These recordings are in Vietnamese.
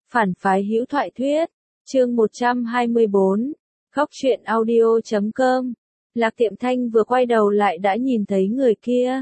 Phản phái hữu thoại thuyết, chương 124, Góc truyện audio.com. Lạc Tiệm Thanh vừa quay đầu lại đã nhìn thấy người kia.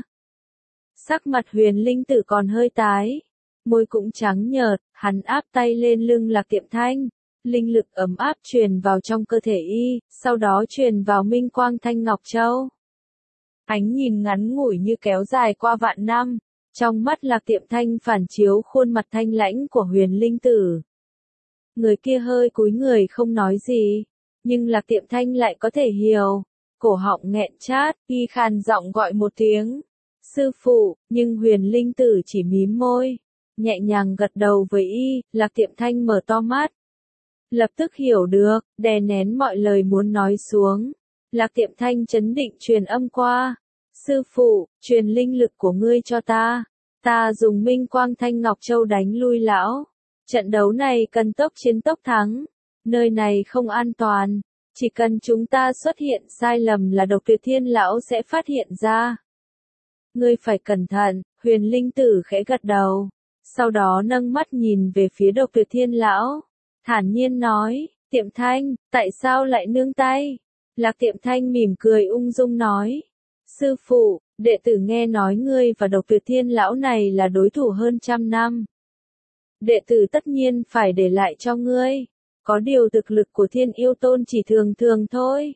Sắc mặt Huyền Linh Tử còn hơi tái, môi cũng trắng nhợt, hắn áp tay lên lưng Lạc Tiệm Thanh, linh lực ấm áp truyền vào trong cơ thể y, sau đó truyền vào Minh Quang Thanh Ngọc Châu. Ánh nhìn ngắn ngủi như kéo dài qua vạn năm, trong mắt Lạc Tiệm Thanh phản chiếu khuôn mặt thanh lãnh của Huyền Linh Tử. Người kia hơi cúi người không nói gì, nhưng Lạc Tiệm Thanh lại có thể hiểu. Cổ họng nghẹn chát, y khàn giọng gọi một tiếng, sư phụ, nhưng Huyền Linh Tử chỉ mím môi, nhẹ nhàng gật đầu với y. Lạc Tiệm Thanh mở to mắt, lập tức hiểu được, đè nén mọi lời muốn nói xuống. Lạc Tiệm Thanh trấn định truyền âm qua, sư phụ, truyền linh lực của ngươi cho ta dùng Minh Quang Thanh Ngọc Châu đánh lui lão. Trận đấu này cần tốc chiến tốc thắng, nơi này không an toàn, chỉ cần chúng ta xuất hiện sai lầm là Độc Tuyệt Thiên lão sẽ phát hiện ra. Ngươi phải cẩn thận. Huyền Linh Tử khẽ gật đầu, sau đó nâng mắt nhìn về phía Độc Tuyệt Thiên lão, thản nhiên nói, Tiệm Thanh, tại sao lại nương tay? Lạc Tiệm Thanh mỉm cười ung dung nói, sư phụ, đệ tử nghe nói ngươi và Độc Tuyệt Thiên lão này là đối thủ hơn 100 năm. Đệ tử tất nhiên phải để lại cho ngươi, có điều thực lực của Thiên Yêu Tôn chỉ thường thường thôi.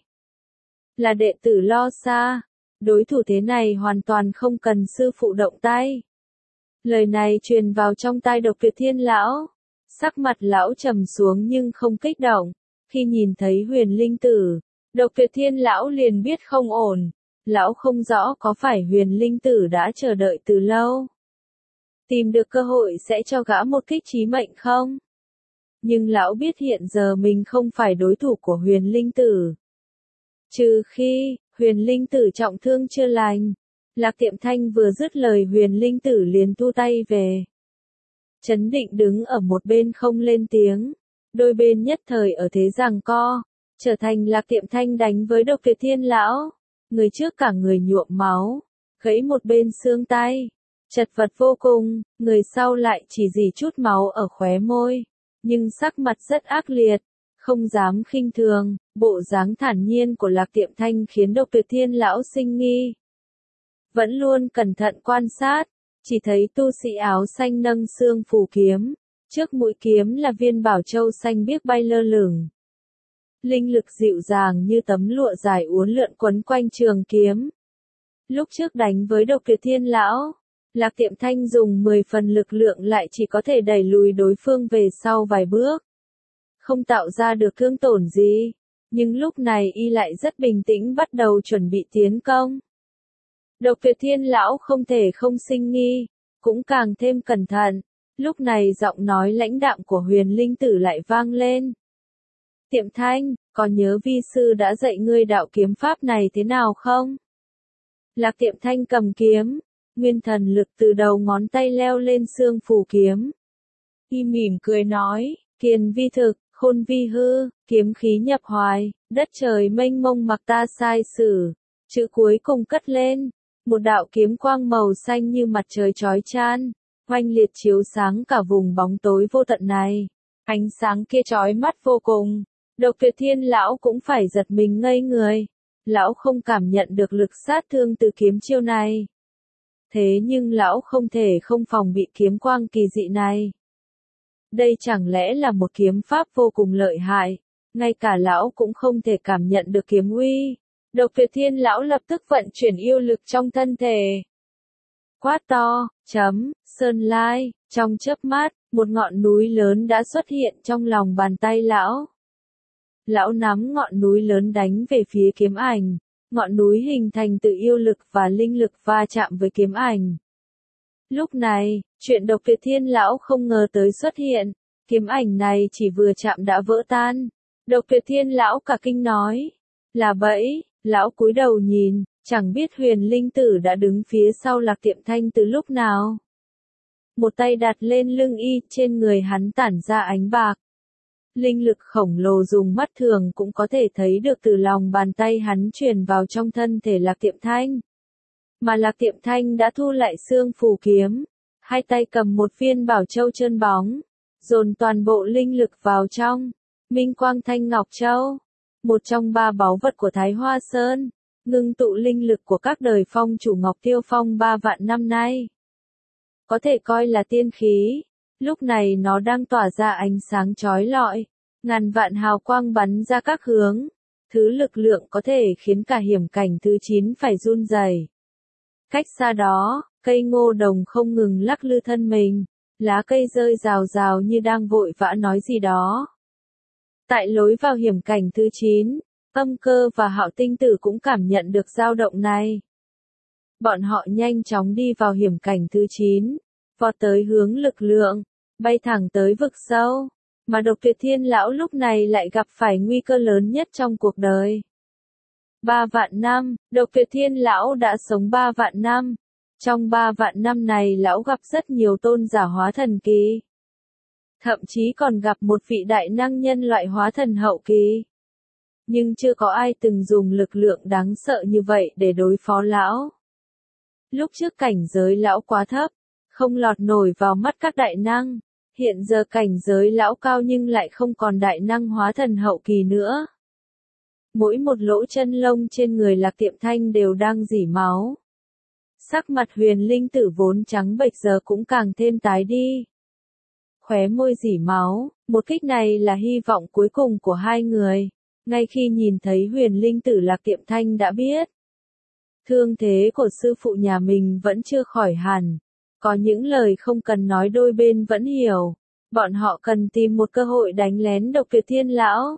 Là đệ tử lo xa, đối thủ thế này hoàn toàn không cần sư phụ động tay. Lời này truyền vào trong tai Độc Tuyệt Thiên lão, sắc mặt lão trầm xuống nhưng không kích động. Khi nhìn thấy Huyền Linh Tử, Độc Tuyệt Thiên lão liền biết không ổn. Lão không rõ có phải Huyền Linh Tử đã chờ đợi từ lâu, tìm được cơ hội sẽ cho gã một kích chí mệnh không? Nhưng lão biết hiện giờ mình không phải đối thủ của Huyền Linh Tử. Trừ khi, Huyền Linh Tử trọng thương chưa lành. Lạc Tiệm Thanh vừa dứt lời Huyền Linh Tử liền thu tay về. Trấn định đứng ở một bên không lên tiếng. Đôi bên nhất thời ở thế giằng co, trở thành Lạc Tiệm Thanh đánh với Độc Tuyệt Thiên lão. Người trước cả người nhuộm máu, gãy một bên xương tay, chật vật vô cùng, người sau lại chỉ rỉ chút máu ở khóe môi, nhưng sắc mặt rất ác liệt, không dám khinh thường. Bộ dáng thản nhiên của Lạc Tiệm Thanh khiến Độc Tuyệt Thiên lão sinh nghi. Vẫn luôn cẩn thận quan sát, chỉ thấy tu sĩ áo xanh nâng xương phù kiếm, trước mũi kiếm là viên bảo châu xanh biếc bay lơ lửng. Linh lực dịu dàng như tấm lụa dài uốn lượn quấn quanh trường kiếm. Lúc trước đánh với Độc Tuyệt Thiên lão, Lạc Tiệm Thanh dùng 10 phần lực lượng lại chỉ có thể đẩy lùi đối phương về sau vài bước, không tạo ra được thương tổn gì, nhưng lúc này y lại rất bình tĩnh bắt đầu chuẩn bị tiến công. Độc Tuyệt Thiên lão không thể không sinh nghi, cũng càng thêm cẩn thận. Lúc này giọng nói lãnh đạm của Huyền Linh Tử lại vang lên. Tiệm Thanh, có nhớ vi sư đã dạy ngươi đạo kiếm pháp này thế nào không? Lạc Tiệm Thanh cầm kiếm, nguyên thần lực từ đầu ngón tay leo lên xương phù kiếm. Y mỉm cười nói, kiền vi thực, khôn vi hư, kiếm khí nhập hoài, đất trời mênh mông mặc ta sai sử. Chữ cuối cùng cất lên, một đạo kiếm quang màu xanh như mặt trời chói chan, oanh liệt chiếu sáng cả vùng bóng tối vô tận này. Ánh sáng kia chói mắt vô cùng. Độc Tuyệt Thiên lão cũng phải giật mình ngây người. Lão không cảm nhận được lực sát thương từ kiếm chiêu này. Thế nhưng lão không thể không phòng bị kiếm quang kỳ dị này. Đây chẳng lẽ là một kiếm pháp vô cùng lợi hại, ngay cả lão cũng không thể cảm nhận được kiếm uy. Độc Tuyệt Thiên lão lập tức vận chuyển yêu lực trong thân thể. Quát to, Sơn Lai, trong chớp mắt, một ngọn núi lớn đã xuất hiện trong lòng bàn tay lão. Lão nắm ngọn núi lớn đánh về phía kiếm ảnh, ngọn núi hình thành từ yêu lực và linh lực va chạm với kiếm ảnh. Lúc này, chuyện Độc Tuyệt Thiên lão không ngờ tới xuất hiện, kiếm ảnh này chỉ vừa chạm đã vỡ tan. Độc Tuyệt Thiên lão cả kinh nói, là bẫy. Lão cúi đầu nhìn, chẳng biết Huyền Linh Tử đã đứng phía sau Lạc Tiệm Thanh từ lúc nào. Một tay đặt lên lưng y, trên người hắn tản ra ánh bạc. Linh lực khổng lồ dùng mắt thường cũng có thể thấy được từ lòng bàn tay hắn truyền vào trong thân thể Lạc Tiệm Thanh. Mà Lạc Tiệm Thanh đã thu lại xương phù kiếm, hai tay cầm một viên bảo châu trơn bóng, dồn toàn bộ linh lực vào trong Minh Quang Thanh Ngọc Châu, một trong ba báu vật của Thái Hoa Sơn, ngưng tụ linh lực của các đời phong chủ Ngọc Tiêu Phong 3 vạn năm nay. Có thể coi là tiên khí, lúc này nó đang tỏa ra ánh sáng chói lọi, ngàn vạn hào quang bắn ra các hướng, thứ lực lượng có thể khiến cả hiểm cảnh thứ 9 phải run rẩy. Cách xa đó, cây ngô đồng không ngừng lắc lư thân mình, lá cây rơi rào rào như đang vội vã nói gì đó. Tại lối vào hiểm cảnh thứ 9, Âm Cơ và Hạo Tinh Tử cũng cảm nhận được dao động này. Bọn họ nhanh chóng đi vào hiểm cảnh thứ 9, vọt tới hướng lực lượng, bay thẳng tới vực sâu, mà Độc Tuyệt Thiên Lão lúc này lại gặp phải nguy cơ lớn nhất trong cuộc đời. 3 vạn năm, Độc Tuyệt Thiên Lão đã sống 3 vạn năm. Trong 3 vạn năm này lão gặp rất nhiều tôn giả hóa thần kỳ. Thậm chí còn gặp một vị đại năng nhân loại hóa thần hậu kỳ. Nhưng chưa có ai từng dùng lực lượng đáng sợ như vậy để đối phó lão. Lúc trước cảnh giới lão quá thấp, không lọt nổi vào mắt các đại năng. Hiện giờ cảnh giới lão cao nhưng lại không còn đại năng hóa thần hậu kỳ nữa. Mỗi một lỗ chân lông trên người Lạc Tiệm Thanh đều đang rỉ máu. Sắc mặt Huyền Linh Tử vốn trắng bệch giờ cũng càng thêm tái đi. Khóe môi rỉ máu, một kích này là hy vọng cuối cùng của hai người. Ngay khi nhìn thấy Huyền Linh Tử, Lạc Tiệm Thanh đã biết. Thương thế của sư phụ nhà mình vẫn chưa khỏi hẳn. Có những lời không cần nói đôi bên vẫn hiểu. Bọn họ cần tìm một cơ hội đánh lén Độc Tuyệt Thiên Lão.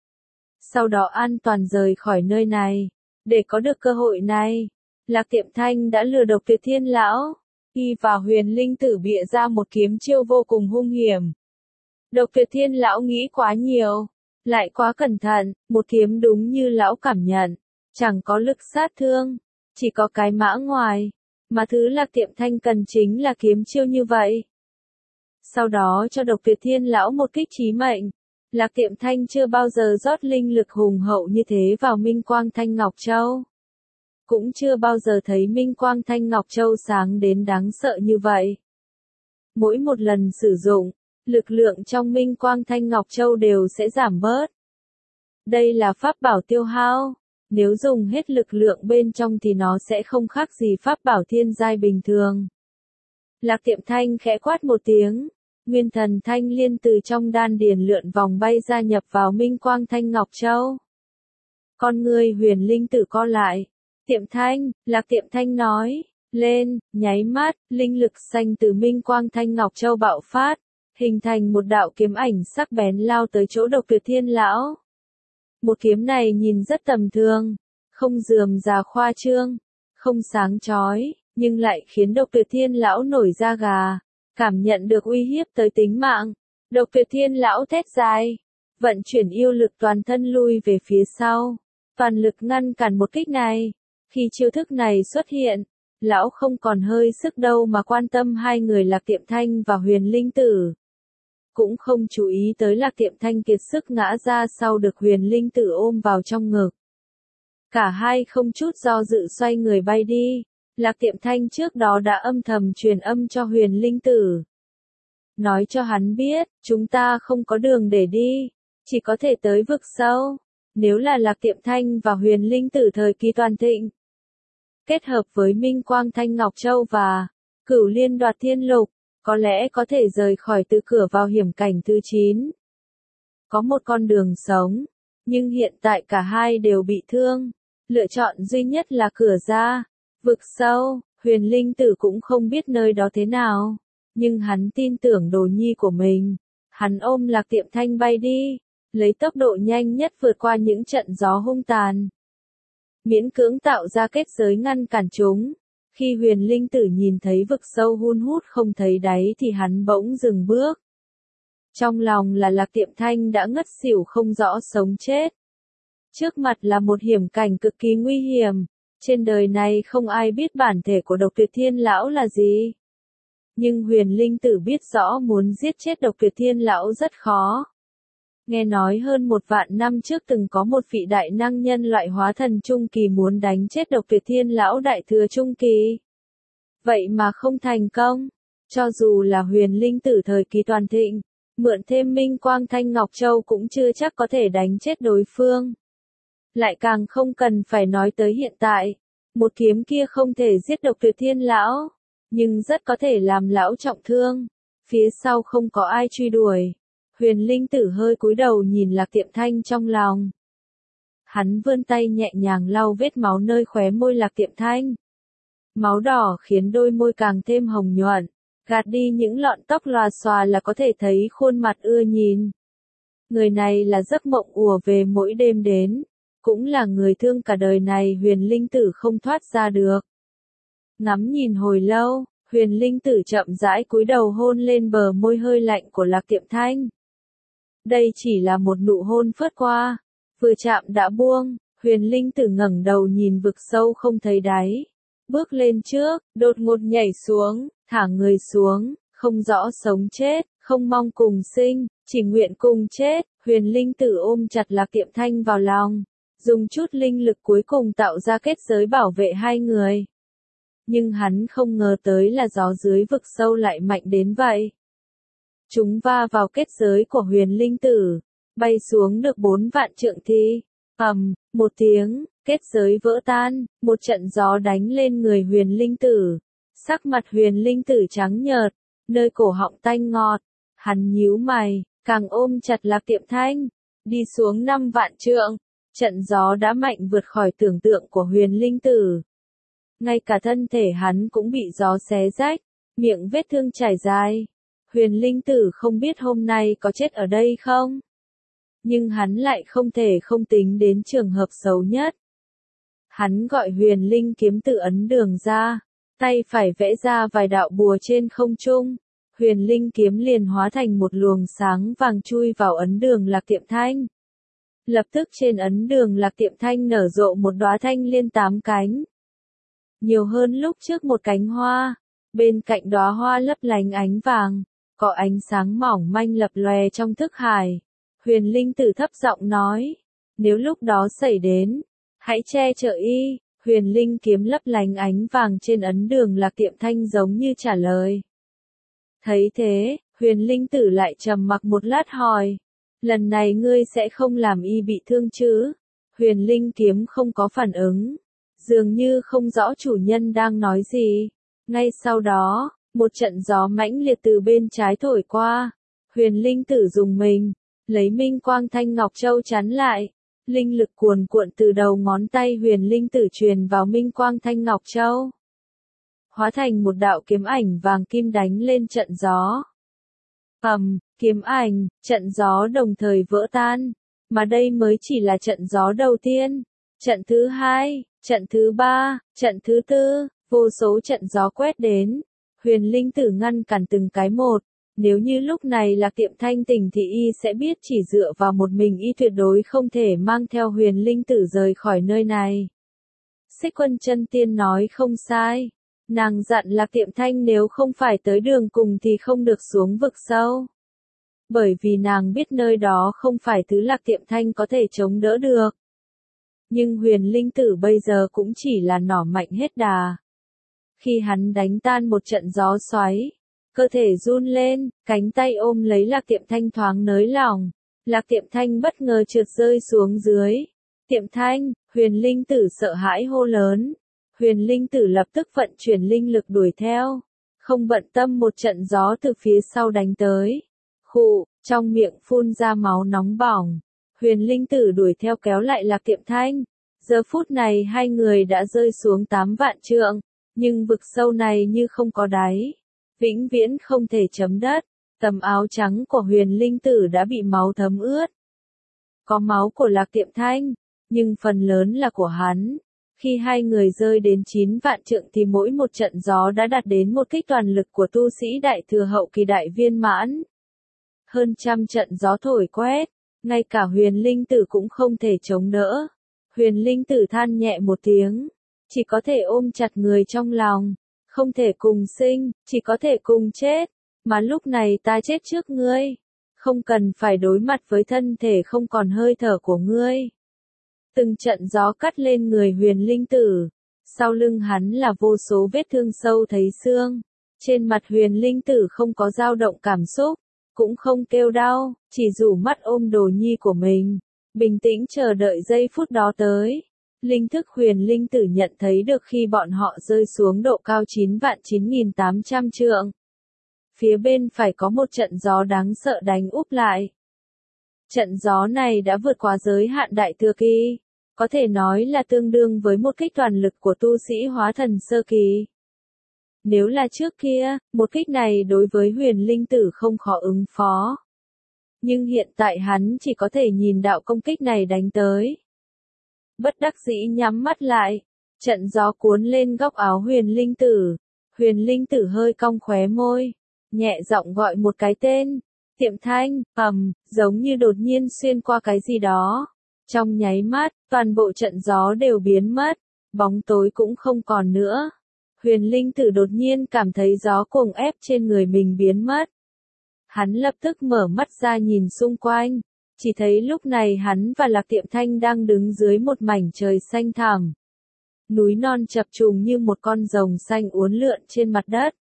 Sau đó an toàn rời khỏi nơi này. Để có được cơ hội này, Lạc Tiệm Thanh đã lừa Độc Tuyệt Thiên Lão. Y và Huyền Linh Tử bịa ra một kiếm chiêu vô cùng hung hiểm. Độc Tuyệt Thiên Lão nghĩ quá nhiều, lại quá cẩn thận, một kiếm đúng như lão cảm nhận, chẳng có lực sát thương, chỉ có cái mã ngoài, mà thứ Lạc Tiệm Thanh cần chính là kiếm chiêu như vậy. Sau đó cho Độc Tuyệt Thiên Lão một kích chí mệnh. Lạc Tiệm Thanh chưa bao giờ rót linh lực hùng hậu như thế vào Minh Quang Thanh Ngọc Châu. Cũng chưa bao giờ thấy Minh Quang Thanh Ngọc Châu sáng đến đáng sợ như vậy. Mỗi một lần sử dụng, lực lượng trong Minh Quang Thanh Ngọc Châu đều sẽ giảm bớt. Đây là pháp bảo tiêu hao, nếu dùng hết lực lượng bên trong thì nó sẽ không khác gì pháp bảo thiên giai bình thường. Lạc Tiệm Thanh khẽ quát một tiếng, nguyên thần thanh liên từ trong đan điền lượn vòng bay ra nhập vào Minh Quang Thanh Ngọc Châu. Con người Huyền Linh Tử co lại. Tiệm Thanh, Lạc Tiệm Thanh nói, lên, nháy mắt, linh lực xanh từ Minh Quang Thanh Ngọc Châu bạo phát, hình thành một đạo kiếm ảnh sắc bén lao tới chỗ Độc Tuyệt Thiên Lão. Một kiếm này nhìn rất tầm thường, không rườm rà khoa trương, không sáng chói, nhưng lại khiến Độc Tuyệt Thiên Lão nổi da gà, cảm nhận được uy hiếp tới tính mạng. Độc Tuyệt Thiên Lão thét dài, vận chuyển yêu lực toàn thân lui về phía sau, toàn lực ngăn cản một kích này. Khi chiêu thức này xuất hiện, lão không còn hơi sức đâu mà quan tâm hai người Lạc Tiệm Thanh và Huyền Linh Tử. Cũng không chú ý tới Lạc Tiệm Thanh kiệt sức ngã ra sau được Huyền Linh Tử ôm vào trong ngực. Cả hai không chút do dự xoay người bay đi. Lạc Tiệm Thanh trước đó đã âm thầm truyền âm cho Huyền Linh Tử. Nói cho hắn biết, chúng ta không có đường để đi, chỉ có thể tới vực sâu. Nếu là Lạc Tiệm Thanh và Huyền Linh Tử thời kỳ toàn thịnh, kết hợp với Minh Quang Thanh Ngọc Châu và Cửu Liên Đoạt Thiên Lục, có lẽ có thể rời khỏi từ cửa vào hiểm cảnh thứ 9. Có một con đường sống, nhưng hiện tại cả hai đều bị thương. Lựa chọn duy nhất là cửa ra, vực sâu. Huyền Linh Tử cũng không biết nơi đó thế nào, nhưng hắn tin tưởng đồ nhi của mình. Hắn ôm Lạc Tiệm Thanh bay đi, lấy tốc độ nhanh nhất vượt qua những trận gió hung tàn. Miễn cưỡng tạo ra kết giới ngăn cản chúng. Khi Huyền Linh Tử nhìn thấy vực sâu hun hút không thấy đáy thì hắn bỗng dừng bước. Trong lòng là Lạc Tiệm Thanh đã ngất xỉu không rõ sống chết. Trước mặt là một hiểm cảnh cực kỳ nguy hiểm. Trên đời này không ai biết bản thể của Độc Tuyệt Thiên Lão là gì. Nhưng Huyền Linh Tử biết rõ muốn giết chết Độc Tuyệt Thiên Lão rất khó. Nghe nói hơn 1 vạn năm trước từng có một vị đại năng nhân loại hóa thần trung kỳ muốn đánh chết Độc Tuyệt Thiên Lão đại thừa trung kỳ. Vậy mà không thành công. Cho dù là Huyền Linh Tử thời kỳ toàn thịnh, Mượn thêm Minh Quang Thanh Ngọc Châu cũng chưa chắc có thể đánh chết đối phương. Lại càng không cần phải nói tới hiện tại. Một kiếm kia không thể giết Độc Tuyệt Thiên lão, nhưng rất có thể làm lão trọng thương. Phía sau không có ai truy đuổi. Huyền Linh Tử hơi cúi đầu nhìn Lạc Tiệm Thanh trong lòng. Hắn vươn tay nhẹ nhàng lau vết máu nơi khóe môi Lạc Tiệm Thanh. Máu đỏ khiến đôi môi càng thêm hồng nhuận, gạt đi những lọn tóc lòa xòa là có thể thấy khuôn mặt ưa nhìn. Người này là giấc mộng ùa về mỗi đêm đến, cũng là người thương cả đời này Huyền Linh Tử không thoát ra được. Ngắm nhìn hồi lâu, Huyền Linh Tử chậm rãi cúi đầu hôn lên bờ môi hơi lạnh của Lạc Tiệm Thanh. Đây chỉ là một nụ hôn phớt qua, vừa chạm đã buông. Huyền Linh Tử ngẩng đầu nhìn vực sâu không thấy đáy, bước lên trước, đột ngột nhảy xuống, thả người xuống, không rõ sống chết, không mong cùng sinh, chỉ nguyện cùng chết. Huyền Linh Tử ôm chặt Lạc Tiệm Thanh vào lòng, dùng chút linh lực cuối cùng tạo ra kết giới bảo vệ hai người. Nhưng hắn không ngờ tới là gió dưới vực sâu lại mạnh đến vậy. Chúng va vào kết giới của Huyền Linh Tử, bay xuống được 4 vạn trượng thì, một tiếng, kết giới vỡ tan, một trận gió đánh lên người Huyền Linh Tử. Sắc mặt Huyền Linh Tử trắng nhợt, nơi cổ họng tanh ngọt, hắn nhíu mày, càng ôm chặt Lạc Tiệm Thanh, đi xuống 5 vạn trượng. Trận gió đã mạnh vượt khỏi tưởng tượng của Huyền Linh Tử. Ngay cả thân thể hắn cũng bị gió xé rách, miệng vết thương trải dài. Huyền Linh Tử không biết hôm nay có chết ở đây không? Nhưng hắn lại không thể không tính đến trường hợp xấu nhất. Hắn gọi Huyền Linh kiếm tự ấn đường ra, tay phải vẽ ra vài đạo bùa trên không trung. Huyền Linh kiếm liền hóa thành một luồng sáng vàng chui vào ấn đường Lạc Tiệm Thanh. Lập tức trên ấn đường Lạc Tiệm Thanh nở rộ một đóa thanh liên 8 cánh. Nhiều hơn lúc trước một cánh hoa, bên cạnh đóa hoa lấp lánh ánh vàng, có ánh sáng mỏng manh lập lòe trong thức hải. Huyền Linh Tử thấp giọng nói, nếu lúc đó xảy đến, hãy che chở y. Huyền Linh kiếm lấp lánh ánh vàng trên ấn đường Lạc Tiệm Thanh giống như trả lời. Thấy thế, Huyền Linh Tử lại trầm mặc một lát hỏi, lần này ngươi sẽ không làm y bị thương chứ? Huyền Linh kiếm không có phản ứng, dường như không rõ chủ nhân đang nói gì. Ngay sau đó, một trận gió mãnh liệt từ bên trái thổi qua. Huyền Linh Tử dùng mình, lấy Minh Quang Thanh Ngọc Châu chắn lại. Linh lực cuồn cuộn từ đầu ngón tay Huyền Linh Tử truyền vào Minh Quang Thanh Ngọc Châu, hóa thành một đạo kiếm ảnh vàng kim đánh lên trận gió. Kiếm ảnh, trận gió đồng thời vỡ tan, mà đây mới chỉ là trận gió đầu tiên. Trận thứ 2, trận thứ 3, trận thứ 4, vô số trận gió quét đến. Huyền Linh Tử ngăn cản từng cái một. Nếu như lúc này Lạc Tiệm Thanh tỉnh thì y sẽ biết chỉ dựa vào một mình y tuyệt đối không thể mang theo Huyền Linh Tử rời khỏi nơi này. Xích Quân Chân Tiên nói không sai. Nàng dặn Lạc Tiệm Thanh nếu không phải tới đường cùng thì không được xuống vực sâu. Bởi vì nàng biết nơi đó không phải thứ Lạc Tiệm Thanh có thể chống đỡ được. Nhưng Huyền Linh Tử bây giờ cũng chỉ là nỏ mạnh hết đà. Khi hắn đánh tan một trận gió xoáy, cơ thể run lên, cánh tay ôm lấy Lạc Tiệm Thanh thoáng nới lỏng. Lạc Tiệm Thanh bất ngờ trượt rơi xuống dưới. Tiệm Thanh, Huyền Linh Tử sợ hãi hô lớn. Huyền Linh Tử lập tức vận chuyển linh lực đuổi theo, không bận tâm một trận gió từ phía sau đánh tới. Khụ, trong miệng phun ra máu nóng bỏng. Huyền Linh Tử đuổi theo kéo lại Lạc Tiệm Thanh. Giờ phút này hai người đã rơi xuống 8 vạn trượng, nhưng vực sâu này như không có đáy, vĩnh viễn không thể chấm đất. Tấm áo trắng của Huyền Linh Tử đã bị máu thấm ướt. Có máu của Lạc Tiệm Thanh, nhưng phần lớn là của hắn. Khi hai người rơi đến 9 vạn trượng thì mỗi một trận gió đã đạt đến một kích toàn lực của tu sĩ đại thừa hậu kỳ đại viên mãn. Hơn trăm trận gió thổi quét, ngay cả Huyền Linh Tử cũng không thể chống đỡ. Huyền Linh Tử than nhẹ một tiếng, chỉ có thể ôm chặt người trong lòng, không thể cùng sinh, chỉ có thể cùng chết. Mà lúc này ta chết trước ngươi, không cần phải đối mặt với thân thể không còn hơi thở của ngươi. Từng trận gió cắt lên người Huyền Linh Tử, sau lưng hắn là vô số vết thương sâu thấy xương. Trên mặt Huyền Linh Tử không có dao động cảm xúc, cũng không kêu đau, chỉ rủ mắt ôm đồ nhi của mình, bình tĩnh chờ đợi giây phút đó tới. Linh thức huyền linh tử nhận thấy được khi bọn họ rơi xuống độ cao 9.9800 trượng. Phía bên phải có một trận gió đáng sợ đánh úp lại. Trận gió này đã vượt quá giới hạn đại thừa kỳ, có thể nói là tương đương với một kích toàn lực của tu sĩ hóa thần sơ kỳ. Nếu là trước kia, một kích này đối với huyền linh tử không khó ứng phó. Nhưng hiện tại hắn chỉ có thể nhìn đạo công kích này đánh tới. Bất đắc dĩ nhắm mắt lại, trận gió cuốn lên góc áo huyền linh tử hơi cong khóe môi, nhẹ giọng gọi một cái tên, Tiệm Thanh, giống như đột nhiên xuyên qua cái gì đó. Trong nháy mắt, toàn bộ trận gió đều biến mất, bóng tối cũng không còn nữa. Huyền linh tử đột nhiên cảm thấy gió cuồng ép trên người mình biến mất. Hắn lập tức mở mắt ra nhìn xung quanh, chỉ thấy lúc này hắn và Lạc Tiệm Thanh đang đứng dưới một mảnh trời xanh thẳm. Núi non chập trùng như một con rồng xanh uốn lượn trên mặt đất.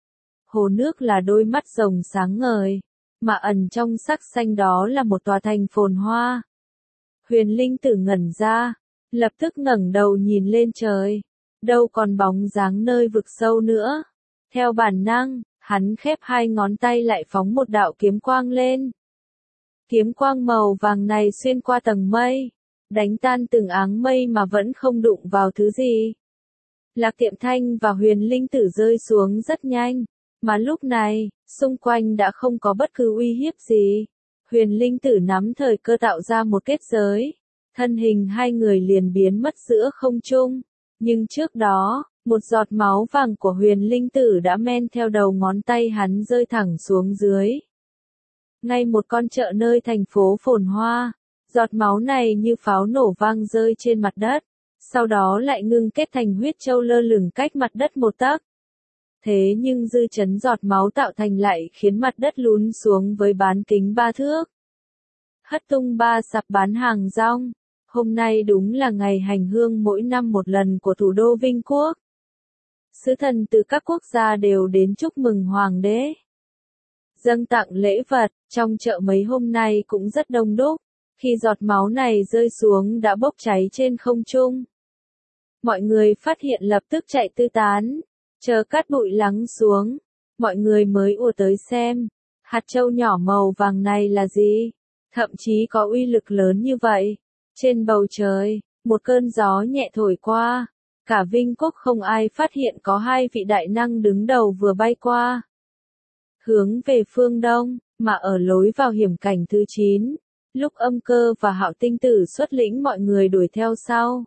Hồ nước là đôi mắt rồng sáng ngời, mà ẩn trong sắc xanh đó là một tòa thành phồn hoa. Huyền linh tử ngẩn ra, lập tức ngẩng đầu nhìn lên trời, đâu còn bóng dáng nơi vực sâu nữa. Theo bản năng, hắn khép hai ngón tay lại phóng một đạo kiếm quang lên. Kiếm quang màu vàng này xuyên qua tầng mây, đánh tan từng áng mây mà vẫn không đụng vào thứ gì. Lạc Tiệm Thanh và huyền linh tử rơi xuống rất nhanh, mà lúc này, xung quanh đã không có bất cứ uy hiếp gì. Huyền linh tử nắm thời cơ tạo ra một kết giới, thân hình hai người liền biến mất giữa không trung. Nhưng trước đó, một giọt máu vàng của huyền linh tử đã men theo đầu ngón tay hắn rơi thẳng xuống dưới. Ngay một con chợ nơi thành phố phồn hoa, giọt máu này như pháo nổ vang rơi trên mặt đất, sau đó lại ngưng kết thành huyết châu lơ lửng cách mặt đất một tấc. Thế nhưng dư chấn giọt máu tạo thành lại khiến mặt đất lún xuống với bán kính 3 thước. Hất tung ba sạp bán hàng rong. Hôm nay đúng là ngày hành hương mỗi năm một lần của thủ đô Vinh Quốc. Sứ thần từ các quốc gia đều đến chúc mừng hoàng đế, dâng tặng lễ vật. Trong chợ mấy hôm nay cũng rất đông đúc, khi giọt máu này rơi xuống đã bốc cháy trên không trung. Mọi người phát hiện lập tức chạy tứ tán, chờ cát bụi lắng xuống, mọi người mới ùa tới xem, hạt châu nhỏ màu vàng này là gì, thậm chí có uy lực lớn như vậy. Trên bầu trời, một cơn gió nhẹ thổi qua, cả Vinh Quốc không ai phát hiện có hai vị đại năng đứng đầu vừa bay qua. Hướng về phương đông, mà ở lối vào hiểm cảnh thứ 9, lúc Âm Cơ và Hạo Tinh Tử xuất lĩnh mọi người đuổi theo sau.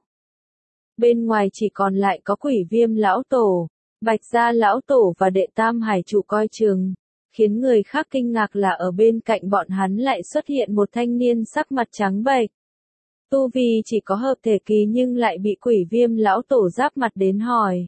Bên ngoài chỉ còn lại có Quỷ Viêm lão tổ, Bạch Gia lão tổ và Đệ Tam Hải trụ coi chừng. Khiến người khác kinh ngạc là ở bên cạnh bọn hắn lại xuất hiện một thanh niên sắc mặt trắng bệch. Tu vi chỉ có hợp thể kỳ nhưng lại bị Quỷ Viêm lão tổ giáp mặt đến hỏi.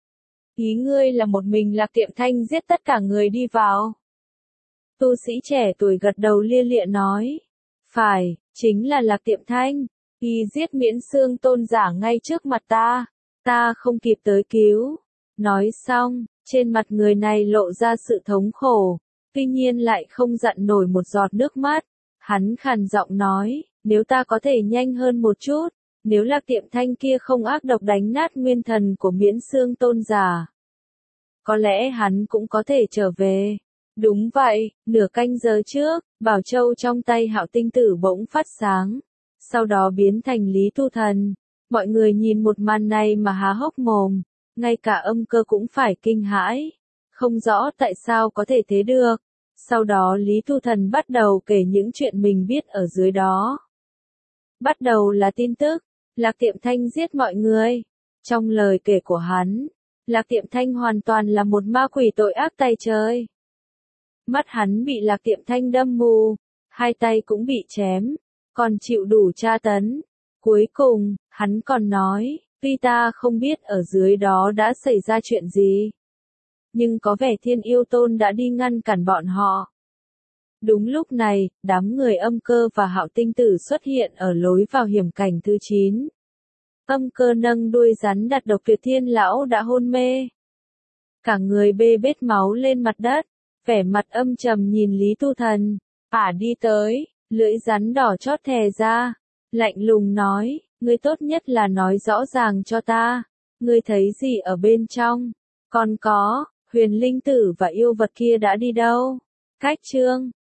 Ý ngươi là một mình Lạc Tiệm Thanh giết tất cả người đi vào? Tu sĩ trẻ tuổi gật đầu lia lịa nói. Phải, chính là Lạc Tiệm Thanh. Y giết Miễn Xương tôn giả ngay trước mặt ta không kịp tới cứu. Nói xong, trên mặt người này lộ ra sự thống khổ, tuy nhiên lại không dặn nổi một giọt nước mắt. Hắn khàn giọng nói, nếu ta có thể nhanh hơn một chút, nếu Lạc Tiệm Thanh kia không ác độc đánh nát nguyên thần của Miễn Xương tôn giả, có lẽ hắn cũng có thể trở về. Đúng vậy, nửa canh giờ trước, bảo châu trong tay Hạo Tinh Tử bỗng phát sáng, sau đó biến thành Lý Tu Thần. Mọi người nhìn một màn này mà há hốc mồm, ngay cả Âm Cơ cũng phải kinh hãi, không rõ tại sao có thể thế được. Sau đó Lý Tu Thần bắt đầu kể những chuyện mình biết ở dưới đó. Bắt đầu là tin tức, Lạc Tiệm Thanh giết mọi người. Trong lời kể của hắn, Lạc Tiệm Thanh hoàn toàn là một ma quỷ tội ác tày trời. Mắt hắn bị Lạc Tiệm Thanh đâm mù, hai tay cũng bị chém, còn chịu đủ tra tấn. Cuối cùng, hắn còn nói, tuy ta không biết ở dưới đó đã xảy ra chuyện gì, nhưng có vẻ Thiên Yêu Tôn đã đi ngăn cản bọn họ. Đúng lúc này, đám người Âm Cơ và Hạo Tinh Tử xuất hiện ở lối vào hiểm cảnh thứ 9. Âm Cơ nâng đuôi rắn đặt độc Tuyệt Thiên lão đã hôn mê. Cả người bê bết máu lên mặt đất, vẻ mặt âm trầm nhìn Lý Tu Thần. Ả đi tới, lưỡi rắn đỏ chót thè ra, lạnh lùng nói, ngươi tốt nhất là nói rõ ràng cho ta, ngươi thấy gì ở bên trong, còn có, huyền linh tử và yêu vật kia đã đi đâu? Cách chương